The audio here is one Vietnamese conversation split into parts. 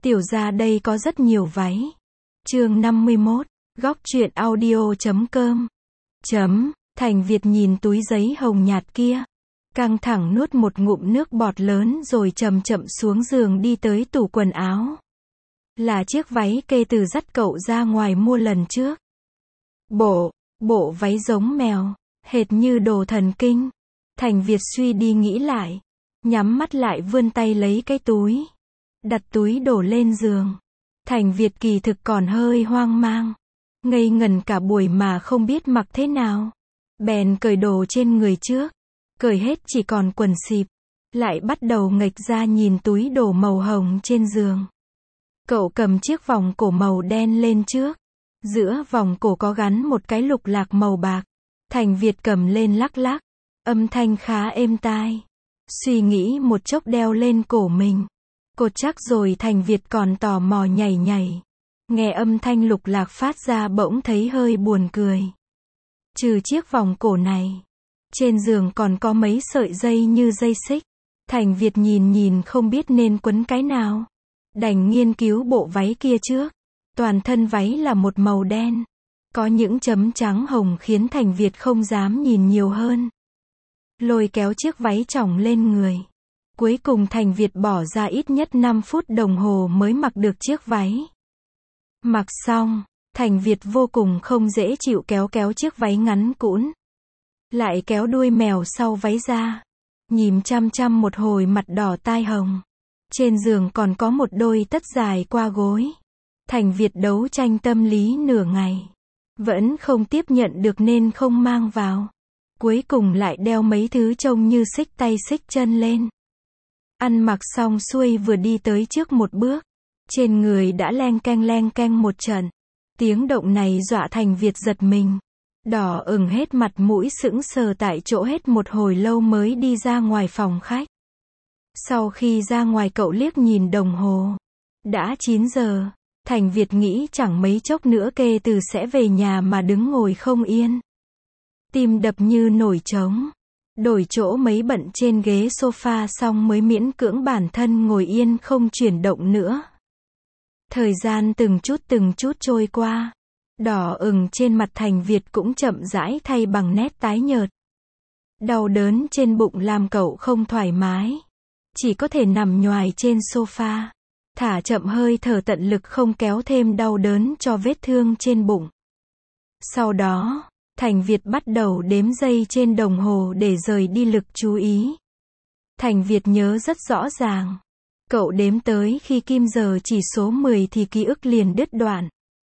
Tiểu ra đây có rất nhiều váy. Chương 51, góc truyện audio.com. Thành Việt nhìn túi giấy hồng nhạt kia, căng thẳng nuốt một ngụm nước bọt lớn rồi chậm chậm xuống giường đi tới tủ quần áo. Là chiếc váy kê từ dắt cậu ra ngoài mua lần trước. Bộ váy giống mèo, hệt như đồ thần kinh. Thành Việt suy đi nghĩ lại, nhắm mắt lại vươn tay lấy cái túi, đặt túi đổ lên giường. Thành Việt kỳ thực còn hơi hoang mang, ngây ngần cả buổi mà không biết mặc thế nào. Bèn cởi đồ trên người trước, cởi hết chỉ còn quần xịp, lại bắt đầu nghệch ra nhìn túi đồ màu hồng trên giường. Cậu cầm chiếc vòng cổ màu đen lên trước, giữa vòng cổ có gắn một cái lục lạc màu bạc. Thành Việt cầm lên lắc lắc, âm thanh khá êm tai. Suy nghĩ một chốc đeo lên cổ mình, cột chắc rồi Thành Việt còn tò mò nhảy nhảy. Nghe âm thanh lục lạc phát ra bỗng thấy hơi buồn cười. Trừ chiếc vòng cổ này, trên giường còn có mấy sợi dây như dây xích. Thành Việt nhìn không biết nên quấn cái nào, đành nghiên cứu bộ váy kia trước. Toàn thân váy là một màu đen, có những chấm trắng hồng khiến Thành Việt không dám nhìn nhiều hơn. Lôi kéo chiếc váy chỏng lên người. Cuối cùng Thành Việt bỏ ra ít nhất 5 phút đồng hồ mới mặc được chiếc váy. Mặc xong, Thành Việt vô cùng không dễ chịu kéo chiếc váy ngắn cũn, lại kéo đuôi mèo sau váy ra. Nhìn chăm một hồi mặt đỏ tai hồng. Trên giường còn có một đôi tất dài qua gối. Thành Việt đấu tranh tâm lý nửa ngày, vẫn không tiếp nhận được nên không mang vào. Cuối cùng lại đeo mấy thứ trông như xích tay xích chân lên. Ăn mặc xong xuôi vừa đi tới trước một bước, trên người đã leng keng một trận. Tiếng động này dọa Thành Việt giật mình, đỏ ửng hết mặt mũi, sững sờ tại chỗ hết một hồi lâu mới đi ra ngoài phòng khách. Sau khi ra ngoài cậu liếc nhìn đồng hồ, đã 9 giờ. Thành Việt nghĩ chẳng mấy chốc nữa kê từ sẽ về nhà mà đứng ngồi không yên. Tim đập như nổi trống. Đổi chỗ mấy bận trên ghế sofa xong mới miễn cưỡng bản thân ngồi yên không chuyển động nữa. Thời gian từng chút trôi qua. Đỏ ửng trên mặt Thành Việt cũng chậm rãi thay bằng nét tái nhợt. Đau đớn trên bụng làm cậu không thoải mái, chỉ có thể nằm nhoài trên sofa, thả chậm hơi thở tận lực không kéo thêm đau đớn cho vết thương trên bụng. Sau đó, Thành Việt bắt đầu đếm giây trên đồng hồ để rời đi lực chú ý. Thành Việt nhớ rất rõ ràng. Cậu đếm tới khi kim giờ chỉ số 10 thì ký ức liền đứt đoạn.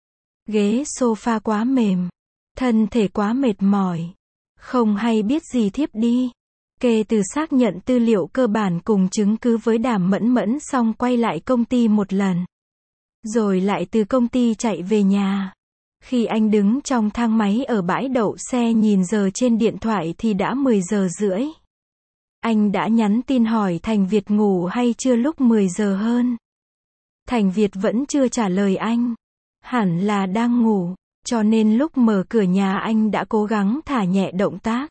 Ghế sofa quá mềm, thân thể quá mệt mỏi, không hay biết gì thiếp đi. Kê từ xác nhận tư liệu cơ bản cùng chứng cứ với Đàm Mẫn xong quay lại công ty một lần, rồi lại từ công ty chạy về nhà. Khi anh đứng trong thang máy ở bãi đậu xe nhìn giờ trên điện thoại thì đã 10 giờ rưỡi. Anh đã nhắn tin hỏi Thành Việt ngủ hay chưa lúc 10 giờ hơn. Thành Việt vẫn chưa trả lời anh. Hẳn là đang ngủ, cho nên lúc mở cửa nhà anh đã cố gắng thả nhẹ động tác.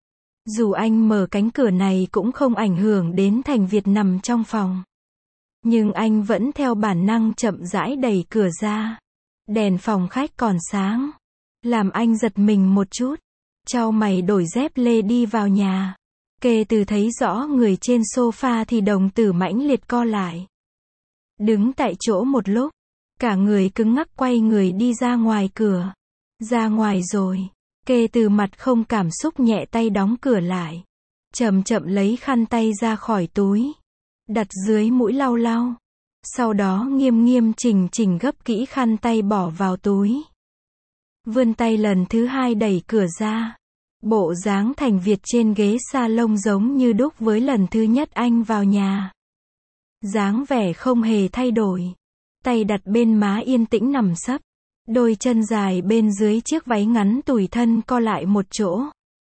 Dù anh mở cánh cửa này cũng không ảnh hưởng đến Thành Việt nằm trong phòng, nhưng anh vẫn theo bản năng chậm rãi đẩy cửa ra. Đèn phòng khách còn sáng, làm anh giật mình một chút. Chau mày đổi dép lê đi vào nhà. Kê từ thấy rõ người trên sofa thì đồng tử mãnh liệt co lại. Đứng tại chỗ một lúc, cả người cứng ngắc quay người đi ra ngoài cửa. Ra ngoài rồi, Kê từ mặt không cảm xúc nhẹ tay đóng cửa lại. Chậm lấy khăn tay ra khỏi túi, đặt dưới mũi lau lau. Sau đó nghiêm chỉnh gấp kỹ khăn tay bỏ vào túi. Vươn tay lần thứ hai đẩy cửa ra. Bộ dáng Thành Việt trên ghế salon giống như đúc với lần thứ nhất anh vào nhà. Dáng vẻ không hề thay đổi. Tay đặt bên má yên tĩnh nằm sấp. Đôi chân dài bên dưới chiếc váy ngắn tủi thân co lại một chỗ.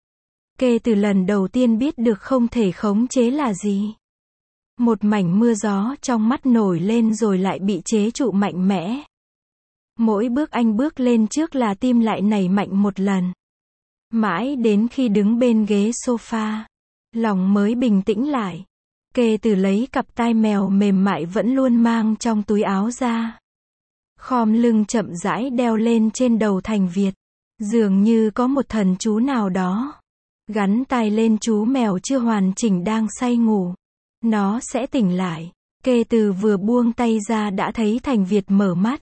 Kê từ lần đầu tiên biết được không thể khống chế là gì. Một mảnh mưa gió trong mắt nổi lên rồi lại bị chế trụ mạnh mẽ. Mỗi bước anh bước lên trước là tim lại nảy mạnh một lần. Mãi đến khi đứng bên ghế sofa, lòng mới bình tĩnh lại. Kê Từ lấy cặp tai mèo mềm mại vẫn luôn mang trong túi áo ra. Khom lưng chậm rãi đeo lên trên đầu Thành Việt. Dường như có một thần chú nào đó. Gắn tai lên chú mèo chưa hoàn chỉnh đang say ngủ. Nó sẽ tỉnh lại. Kê Từ vừa buông tay ra đã thấy Thành Việt mở mắt.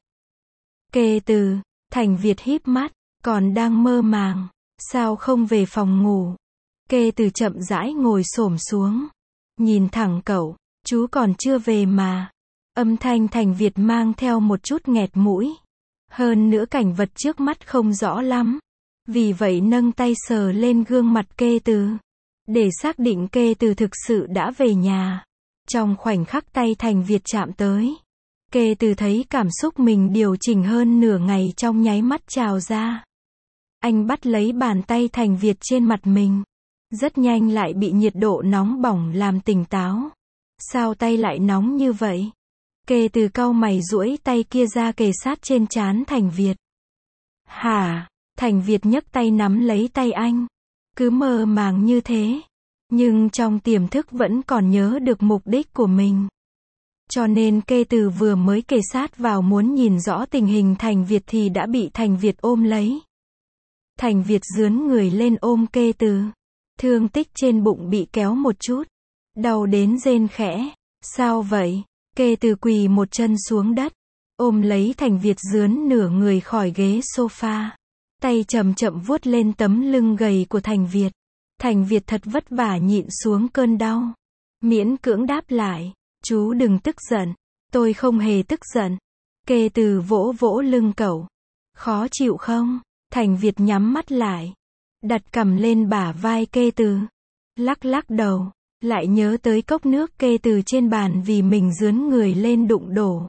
Kê Từ, Thành Việt híp mắt, còn đang mơ màng. Sao không về phòng ngủ? Kê Từ chậm rãi ngồi xổm xuống. Nhìn thẳng cậu, chú còn chưa về mà. Âm thanh Thành Việt mang theo một chút nghẹt mũi. Hơn nữa cảnh vật trước mắt không rõ lắm. Vì vậy nâng tay sờ lên gương mặt Kê Từ. Để xác định Kê Từ thực sự đã về nhà. Trong khoảnh khắc tay Thành Việt chạm tới. Kê Từ thấy cảm xúc mình điều chỉnh hơn nửa ngày trong nháy mắt trào ra. Anh bắt lấy bàn tay Thành Việt trên mặt mình. Rất nhanh lại bị nhiệt độ nóng bỏng làm tỉnh táo. Sao tay lại nóng như vậy? Kê Từ cau mày duỗi tay kia ra kề sát trên trán Thành Việt. Hả? Thành Việt nhấc tay nắm lấy tay anh. Cứ mơ màng như thế. Nhưng trong tiềm thức vẫn còn nhớ được mục đích của mình. Cho nên Kê Từ vừa mới kề sát vào muốn nhìn rõ tình hình Thành Việt thì đã bị Thành Việt ôm lấy. Thành Việt rướn người lên ôm Kê Từ. Thương tích trên bụng bị kéo một chút. Đau đến rên khẽ. Sao vậy? Kê Từ quỳ một chân xuống đất. Ôm lấy Thành Việt rướn nửa người khỏi ghế sofa. Tay chậm chậm vuốt lên tấm lưng gầy của Thành Việt. Thành Việt thật vất vả nhịn xuống cơn đau. Miễn cưỡng đáp lại. Chú đừng tức giận. Tôi không hề tức giận. Kê Từ vỗ vỗ lưng cậu. Khó chịu không? Thành Việt nhắm mắt lại. Đặt cằm lên bả vai Kê Từ. Lắc lắc đầu. Lại nhớ tới cốc nước Kê Từ trên bàn vì mình rướn người lên đụng đổ.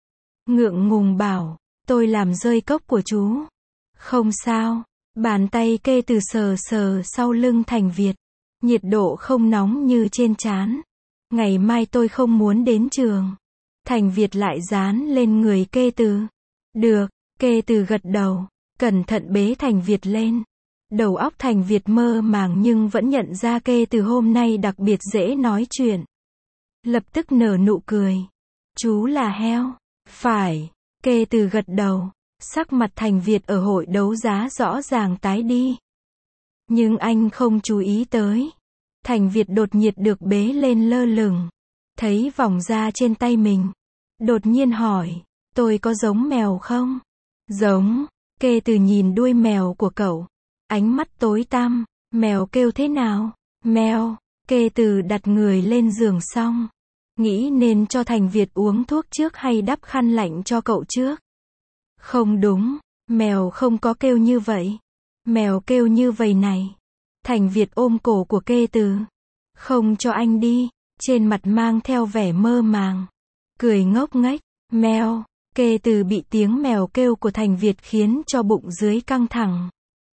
Ngượng ngùng bảo. Tôi làm rơi cốc của chú. Không sao. Bàn tay Kê Từ sờ sờ sau lưng Thành Việt. Nhiệt độ không nóng như trên trán. Ngày mai tôi không muốn đến trường. Thành Việt lại dán lên người Kê Từ. Được. Kê Từ gật đầu. Cẩn thận bế Thành Việt lên. Đầu óc Thành Việt mơ màng nhưng vẫn nhận ra Kê Từ hôm nay đặc biệt dễ nói chuyện. Lập tức nở nụ cười. Chú là heo. Phải. Kê Từ gật đầu. Sắc mặt Thành Việt ở hội đấu giá rõ ràng tái đi. Nhưng anh không chú ý tới. Thành Việt đột nhiệt được bế lên lơ lửng. Thấy vòng da trên tay mình. Đột nhiên hỏi. Tôi có giống mèo không? Giống. Kê Từ nhìn đuôi mèo của cậu. Ánh mắt tối tăm. Mèo kêu thế nào? Mèo. Kê Từ đặt người lên giường xong. Nghĩ nên cho Thành Việt uống thuốc trước hay đắp khăn lạnh cho cậu trước. Không đúng. Mèo không có kêu như vậy. Mèo kêu như vậy này. Thành Việt ôm cổ của Kê Từ. Không cho anh đi. Trên mặt mang theo vẻ mơ màng. Cười ngốc nghếch. Mèo. Kê Từ bị tiếng mèo kêu của Thành Việt khiến cho bụng dưới căng thẳng.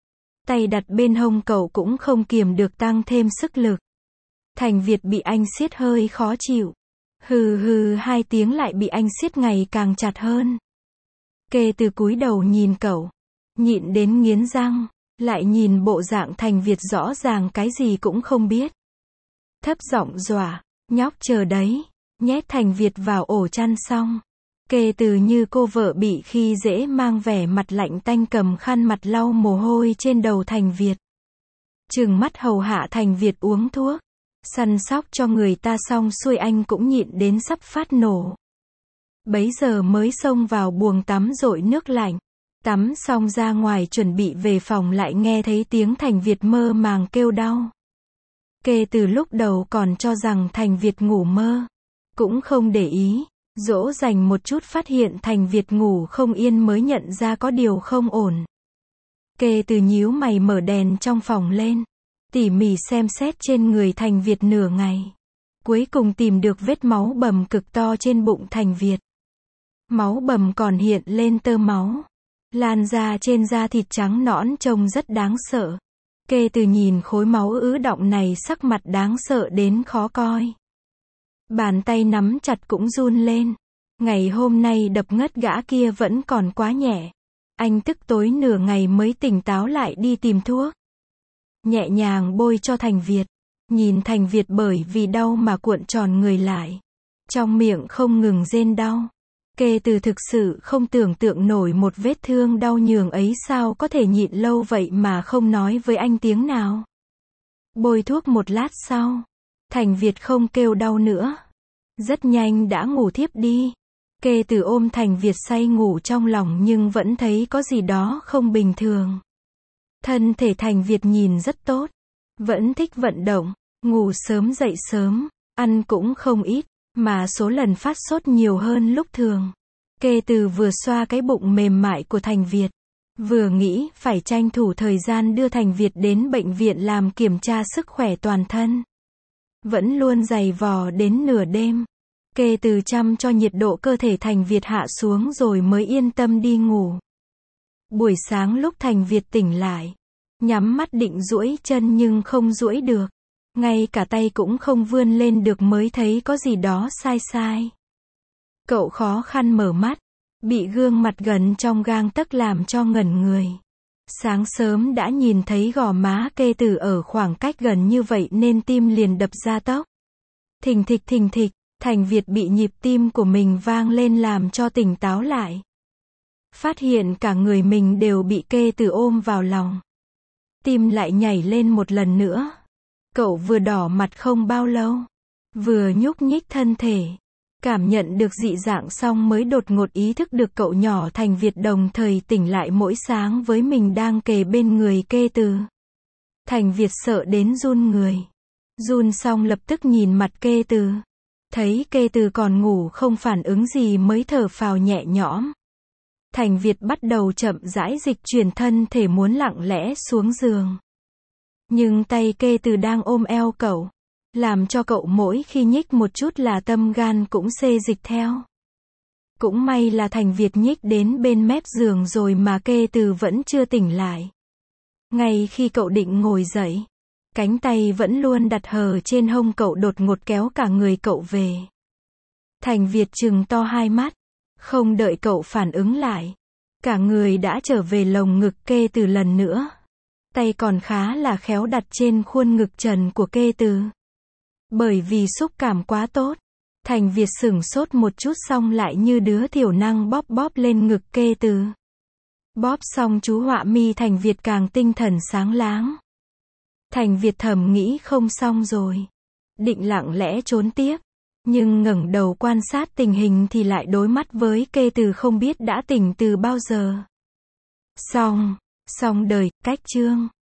Tay đặt bên hông cậu cũng không kiềm được tăng thêm sức lực. Thành Việt bị anh siết hơi khó chịu. Hừ hừ hai tiếng lại bị anh siết ngày càng chặt hơn. Kê Từ cúi đầu nhìn cậu. Nhịn đến nghiến răng. Lại nhìn bộ dạng Thành Việt rõ ràng cái gì cũng không biết. Thấp giọng dọa. Nhóc chờ đấy. Nhét Thành Việt vào ổ chăn xong. Kê Từ như cô vợ bị khi dễ mang vẻ mặt lạnh tanh cầm khăn mặt lau mồ hôi trên đầu Thành Việt. Trừng mắt hầu hạ Thành Việt uống thuốc. Săn sóc cho người ta xong xuôi anh cũng nhịn đến sắp phát nổ. Bấy giờ mới xông vào buồng tắm dội nước lạnh. Tắm xong ra ngoài chuẩn bị về phòng lại nghe thấy tiếng Thành Việt mơ màng kêu đau. Kê Từ lúc đầu còn cho rằng Thành Việt ngủ mơ. Cũng không để ý. Dỗ dành một chút phát hiện Thành Việt ngủ không yên mới nhận ra có điều không ổn. Kê Từ nhíu mày mở đèn trong phòng lên. Tỉ mỉ xem xét trên người Thành Việt nửa ngày. Cuối cùng tìm được vết máu bầm cực to trên bụng Thành Việt. Máu bầm còn hiện lên tơ máu. Lan ra trên da thịt trắng nõn trông rất đáng sợ. Kê Từ nhìn khối máu ứ đọng này sắc mặt đáng sợ đến khó coi. Bàn tay nắm chặt cũng run lên. Ngày hôm nay đập ngất gã kia vẫn còn quá nhẹ. Anh tức tối nửa ngày mới tỉnh táo lại đi tìm thuốc. Nhẹ nhàng bôi cho Thành Việt. Nhìn Thành Việt bởi vì đau mà cuộn tròn người lại. Trong miệng không ngừng rên đau. Kê Từ thực sự không tưởng tượng nổi một vết thương đau nhường ấy sao có thể nhịn lâu vậy mà không nói với anh tiếng nào. Bôi thuốc một lát sau, Thành Việt không kêu đau nữa. Rất nhanh đã ngủ thiếp đi. Kê Từ ôm Thành Việt say ngủ trong lòng nhưng vẫn thấy có gì đó không bình thường. Thân thể Thành Việt nhìn rất tốt. Vẫn thích vận động, ngủ sớm dậy sớm, ăn cũng không ít, mà số lần phát sốt nhiều hơn lúc thường. Kê Từ vừa xoa cái bụng mềm mại của Thành Việt, vừa nghĩ phải tranh thủ thời gian đưa Thành Việt đến bệnh viện làm kiểm tra sức khỏe toàn thân. Vẫn luôn giày vò đến nửa đêm. Kê Từ chăm cho nhiệt độ cơ thể Thành Việt hạ xuống rồi mới yên tâm đi ngủ. Buổi sáng lúc Thành Việt tỉnh lại, nhắm mắt định duỗi chân nhưng không duỗi được. Ngay cả tay cũng không vươn lên được mới thấy có gì đó sai sai. Cậu khó khăn mở mắt, bị gương mặt gần trong gang tấc làm cho ngẩn người. Sáng sớm đã nhìn thấy gò má Kê Từ ở khoảng cách gần như vậy nên tim liền đập ra tốc. Thình thịch, Thành Việt bị nhịp tim của mình vang lên làm cho tỉnh táo lại. Phát hiện cả người mình đều bị Kê Từ ôm vào lòng. Tim lại nhảy lên một lần nữa. Cậu vừa đỏ mặt không bao lâu, vừa nhúc nhích thân thể. Cảm nhận được dị dạng xong mới đột ngột ý thức được cậu nhỏ Thành Việt đồng thời tỉnh lại mỗi sáng với mình đang kề bên người Kê Từ. Thành Việt sợ đến run người. Run xong lập tức nhìn mặt Kê Từ. Thấy Kê Từ còn ngủ không phản ứng gì mới thở phào nhẹ nhõm. Thành Việt bắt đầu chậm rãi dịch chuyển thân thể muốn lặng lẽ xuống giường. Nhưng tay Kê Từ đang ôm eo cậu, làm cho cậu mỗi khi nhích một chút là tâm gan cũng xê dịch theo. Cũng may là Thành Việt nhích đến bên mép giường rồi mà Kê Từ vẫn chưa tỉnh lại. Ngay khi cậu định ngồi dậy, cánh tay vẫn luôn đặt hờ trên hông cậu đột ngột kéo cả người cậu về. Thành Việt trừng to hai mắt, không đợi cậu phản ứng lại. Cả người đã trở về lồng ngực Kê Từ lần nữa. Tay còn khá là khéo đặt trên khuôn ngực trần của Kê Từ. Bởi vì xúc cảm quá tốt, Thành Việt sửng sốt một chút xong lại như đứa thiểu năng bóp bóp lên ngực Kê Từ. Bóp xong chú họa mi Thành Việt càng tinh thần sáng láng. Thành Việt thầm nghĩ không xong rồi. Định lặng lẽ trốn tiếp. Nhưng ngẩng đầu quan sát tình hình thì lại đối mắt với Kê Từ không biết đã tỉnh từ bao giờ. Xong đời, cách chương.